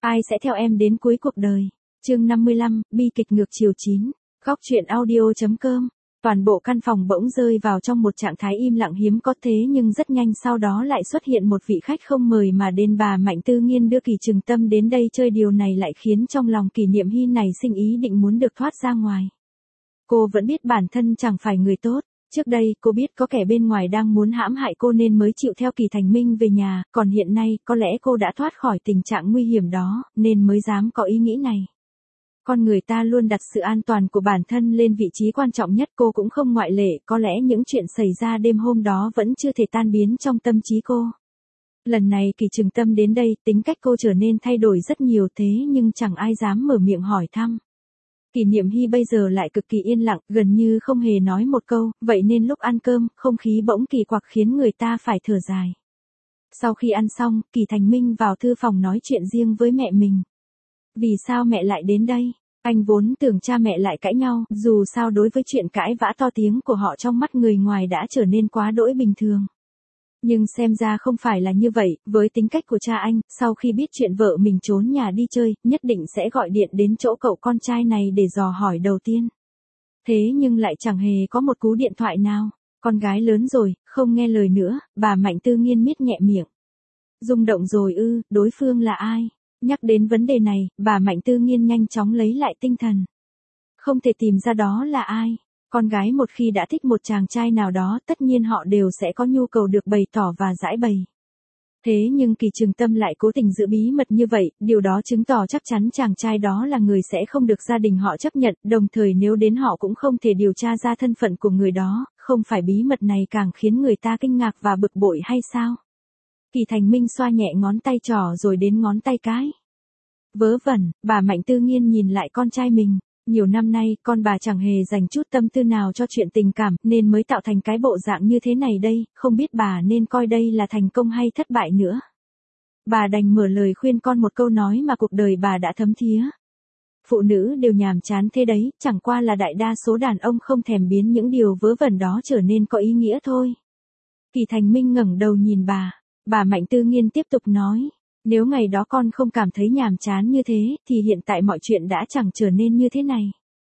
Ai sẽ theo em đến cuối cuộc đời? Chương 55, bi kịch ngược chiều 9. Góc truyện audio.com. Toàn bộ căn phòng bỗng rơi vào trong một trạng thái im lặng hiếm có, thế nhưng rất nhanh sau đó lại xuất hiện một vị khách không mời mà đến. Bà Mạnh Tư Nghiên đưa Kỳ Trừng Tâm đến đây chơi, điều này lại khiến trong lòng Kỷ Niệm Hi này sinh ý định muốn được thoát ra ngoài. Cô vẫn biết bản thân chẳng phải người tốt. Trước đây, cô biết có kẻ bên ngoài đang muốn hãm hại cô nên mới chịu theo Kỳ Thành Minh về nhà, còn hiện nay, có lẽ cô đã thoát khỏi tình trạng nguy hiểm đó, nên mới dám có ý nghĩ này. Con người ta luôn đặt sự an toàn của bản thân lên vị trí quan trọng nhất, cô cũng không ngoại lệ, có lẽ những chuyện xảy ra đêm hôm đó vẫn chưa thể tan biến trong tâm trí cô. Lần này Kỳ Trừng Tâm đến đây, tính cách cô trở nên thay đổi rất nhiều, thế nhưng chẳng ai dám mở miệng hỏi thăm. Kỷ Niệm Hi bây giờ lại cực kỳ yên lặng, gần như không hề nói một câu, vậy nên lúc ăn cơm, không khí bỗng kỳ quặc khiến người ta phải thở dài. Sau khi ăn xong, Kỳ Thành Minh vào thư phòng nói chuyện riêng với mẹ mình. Vì sao mẹ lại đến đây? Anh vốn tưởng cha mẹ lại cãi nhau, dù sao đối với chuyện cãi vã to tiếng của họ trong mắt người ngoài đã trở nên quá đỗi bình thường. Nhưng xem ra không phải là như vậy, với tính cách của cha anh, sau khi biết chuyện vợ mình trốn nhà đi chơi, nhất định sẽ gọi điện đến chỗ cậu con trai này để dò hỏi đầu tiên. Thế nhưng lại chẳng hề có một cú điện thoại nào. Con gái lớn rồi, không nghe lời nữa, bà Mạnh Tư Nghiên miết nhẹ miệng. Rung động rồi ư, đối phương là ai? Nhắc đến vấn đề này, bà Mạnh Tư Nghiên nhanh chóng lấy lại tinh thần. Không thể tìm ra đó là ai. Con gái một khi đã thích một chàng trai nào đó, tất nhiên họ đều sẽ có nhu cầu được bày tỏ và giải bày. Thế nhưng Kỳ Trừng Tâm lại cố tình giữ bí mật như vậy, điều đó chứng tỏ chắc chắn chàng trai đó là người sẽ không được gia đình họ chấp nhận, đồng thời nếu đến họ cũng không thể điều tra ra thân phận của người đó, không phải bí mật này càng khiến người ta kinh ngạc và bực bội hay sao? Kỳ Thành Minh xoa nhẹ ngón tay trỏ rồi đến ngón tay cái. Vớ vẩn, bà Mạnh Tư Nghiên nhìn lại con trai mình. Nhiều năm nay, con bà chẳng hề dành chút tâm tư nào cho chuyện tình cảm, nên mới tạo thành cái bộ dạng như thế này đây, không biết bà nên coi đây là thành công hay thất bại nữa. Bà đành mở lời khuyên con một câu nói mà cuộc đời bà đã thấm thía. Phụ nữ đều nhàm chán thế đấy, chẳng qua là đại đa số đàn ông không thèm biến những điều vớ vẩn đó trở nên có ý nghĩa thôi. Kỳ Thành Minh ngẩng đầu nhìn bà Mạnh Tư Nghiên tiếp tục nói. Nếu ngày đó con không cảm thấy nhàm chán như thế, thì hiện tại mọi chuyện đã chẳng trở nên như thế này.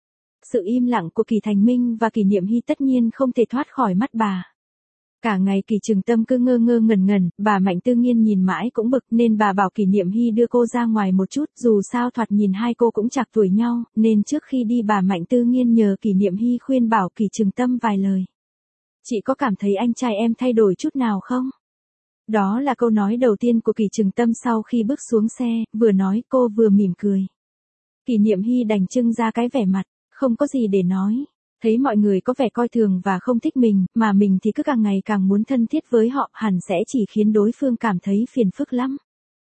Sự im lặng của Kỳ Thành Minh và Kỷ Niệm Hi tất nhiên không thể thoát khỏi mắt bà. Cả ngày Kỳ Trừng Tâm cứ ngơ ngơ ngẩn ngẩn, bà Mạnh Tư Nghiên nhìn mãi cũng bực nên bà bảo Kỷ Niệm Hi đưa cô ra ngoài một chút, dù sao thoạt nhìn hai cô cũng chạc tuổi nhau, nên trước khi đi bà Mạnh Tư Nghiên nhờ Kỷ Niệm Hi khuyên bảo Kỳ Trừng Tâm vài lời. Chị có cảm thấy anh trai em thay đổi chút nào không? Đó là câu nói đầu tiên của Kỳ Trừng Tâm sau khi bước xuống xe, vừa nói cô vừa mỉm cười. Kỷ Niệm Hi đành trưng ra cái vẻ mặt, không có gì để nói. Thấy mọi người có vẻ coi thường và không thích mình, mà mình thì cứ càng ngày càng muốn thân thiết với họ, hẳn sẽ chỉ khiến đối phương cảm thấy phiền phức lắm.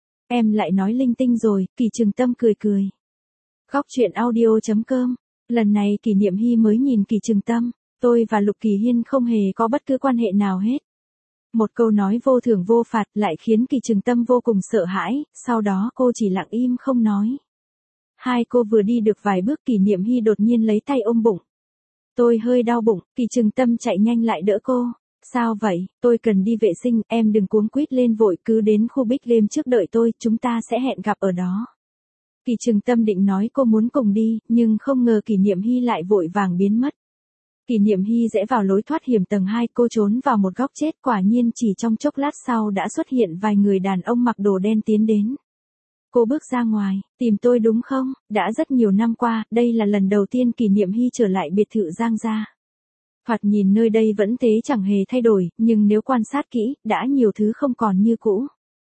Em lại nói linh tinh rồi, Kỳ Trừng Tâm cười cười. Góc truyện audio.com. Lần này Kỷ Niệm Hi mới nhìn Kỳ Trừng Tâm, tôi và Lục Kỳ Hiên không hề có bất cứ quan hệ nào hết. Một câu nói vô thưởng vô phạt lại khiến Kỳ Trừng Tâm vô cùng sợ hãi, sau đó cô chỉ lặng im không nói. Hai cô vừa đi được vài bước Kỷ Niệm Hi đột nhiên lấy tay ôm bụng. Tôi hơi đau bụng, Kỳ Trừng Tâm chạy nhanh lại đỡ cô. Sao vậy, tôi cần đi vệ sinh, em đừng cuống quýt lên vội, cứ đến khu Big Game trước đợi tôi, chúng ta sẽ hẹn gặp ở đó. Kỳ Trừng Tâm định nói cô muốn cùng đi, nhưng không ngờ Kỷ Niệm Hi lại vội vàng biến mất. Kỷ Niệm Hi rẽ vào lối thoát hiểm tầng 2, cô trốn vào một góc chết, quả nhiên chỉ trong chốc lát sau đã xuất hiện vài người đàn ông mặc đồ đen tiến đến. Cô bước ra ngoài, tìm tôi đúng không? Đã rất nhiều năm qua, đây là lần đầu tiên Kỷ Niệm Hi trở lại biệt thự Giang gia. Thoạt nhìn nơi đây vẫn thế chẳng hề thay đổi, nhưng nếu quan sát kỹ, đã nhiều thứ không còn như cũ.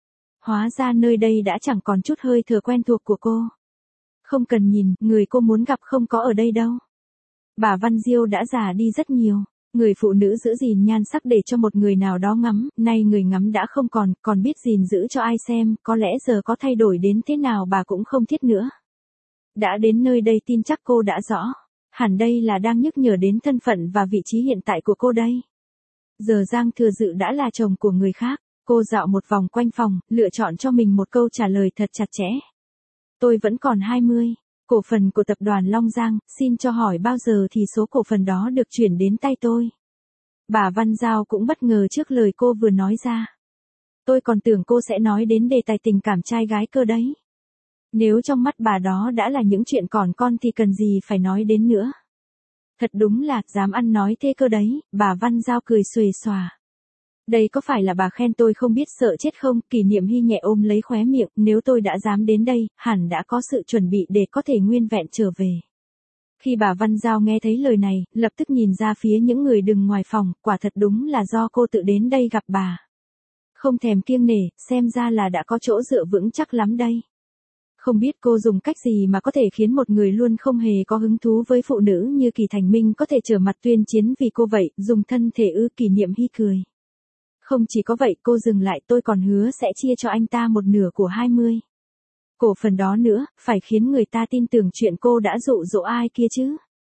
Hóa ra nơi đây đã chẳng còn chút hơi thở quen thuộc của cô. Không cần nhìn, người cô muốn gặp không có ở đây đâu. Bà Văn Diêu đã già đi rất nhiều. Người phụ nữ giữ gìn nhan sắc để cho một người nào đó ngắm, nay người ngắm đã không còn biết gìn giữ cho ai xem, có lẽ giờ có thay đổi đến thế nào bà cũng không thiết nữa. Đã đến nơi đây tin chắc cô đã rõ. Hẳn đây là đang nhắc nhở đến thân phận và vị trí hiện tại của cô đây. Giờ Giang Thừa Dự đã là chồng của người khác. Cô dạo một vòng quanh phòng, lựa chọn cho mình một câu trả lời thật chặt chẽ. Tôi vẫn còn 20. Cổ phần của tập đoàn Long Giang, xin cho hỏi bao giờ thì số cổ phần đó được chuyển đến tay tôi. Bà Văn Giao cũng bất ngờ trước lời cô vừa nói ra. Tôi còn tưởng cô sẽ nói đến đề tài tình cảm trai gái cơ đấy. Nếu trong mắt bà đó đã là những chuyện còn con thì cần gì phải nói đến nữa. Thật đúng là, dám ăn nói thế cơ đấy, bà Văn Giao cười xuề xòa. Đây có phải là bà khen tôi không biết sợ chết không? Kỷ Niệm Hy nhẹ ôm lấy khóe miệng, nếu tôi đã dám đến đây, hẳn đã có sự chuẩn bị để có thể nguyên vẹn trở về. Khi bà Văn Giao nghe thấy lời này, lập tức nhìn ra phía những người đứng ngoài phòng, quả thật đúng là do cô tự đến đây gặp bà. Không thèm kiêng nể, xem ra là đã có chỗ dựa vững chắc lắm đây. Không biết cô dùng cách gì mà có thể khiến một người luôn không hề có hứng thú với phụ nữ như Kỳ Thành Minh có thể trở mặt tuyên chiến vì cô vậy, dùng thân thể ư? Kỷ Niệm Hy cười. Không chỉ có vậy, cô dừng lại, tôi còn hứa sẽ chia cho anh ta một nửa của 20. Cổ phần đó nữa, phải khiến người ta tin tưởng chuyện cô đã dụ dỗ ai kia chứ.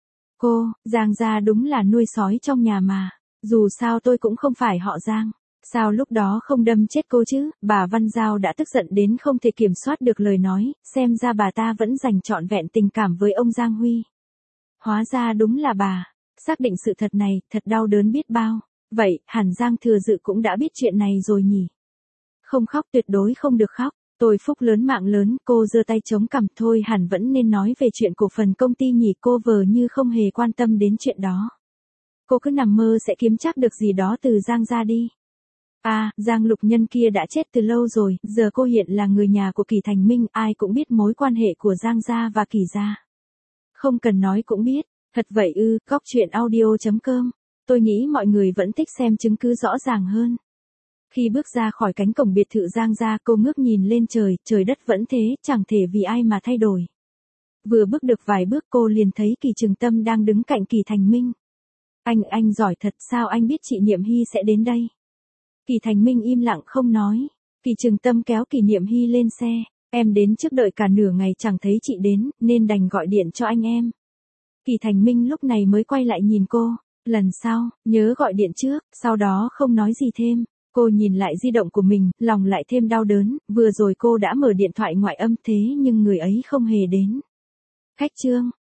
Cô, Giang gia đúng là nuôi sói trong nhà mà. Dù sao tôi cũng không phải họ Giang. Sao lúc đó không đâm chết cô chứ? Bà Văn Giao đã tức giận đến không thể kiểm soát được lời nói, xem ra bà ta vẫn dành trọn vẹn tình cảm với ông Giang Huy. Hóa ra đúng là bà. Xác định sự thật này, thật đau đớn biết bao. Vậy, hẳn Giang Thừa Dự cũng đã biết chuyện này rồi nhỉ? Không khóc, tuyệt đối không được khóc. Tôi phúc lớn mạng lớn, cô giơ tay chống cằm, thôi hẳn vẫn nên nói về chuyện cổ phần công ty nhỉ. Cô vờ như không hề quan tâm đến chuyện đó. Cô cứ nằm mơ sẽ kiếm chắc được gì đó từ Giang gia đi. À, Giang Lục Nhân kia đã chết từ lâu rồi, giờ cô hiện là người nhà của Kỳ Thành Minh, ai cũng biết mối quan hệ của Giang gia và Kỳ gia. Không cần nói cũng biết, thật vậy ư? Góc truyện audio.com. Tôi nghĩ mọi người vẫn thích xem chứng cứ rõ ràng hơn. Khi bước ra khỏi cánh cổng biệt thự Giang gia, cô ngước nhìn lên trời, trời đất vẫn thế, chẳng thể vì ai mà thay đổi. Vừa bước được vài bước cô liền thấy Kỳ Trường Tâm đang đứng cạnh Kỳ Thành Minh. Anh giỏi thật, sao anh biết chị Niệm Hy sẽ đến đây? Kỳ Thành Minh im lặng không nói. Kỳ Trường Tâm kéo Kỳ Niệm Hy lên xe. Em đến trước đợi cả nửa ngày chẳng thấy chị đến, nên đành gọi điện cho anh em. Kỳ Thành Minh lúc này mới quay lại nhìn cô. Lần sau, nhớ gọi điện trước, sau đó không nói gì thêm. Cô nhìn lại di động của mình, lòng lại thêm đau đớn, vừa rồi cô đã mở điện thoại ngoại âm thế nhưng người ấy không hề đến. Khách trương,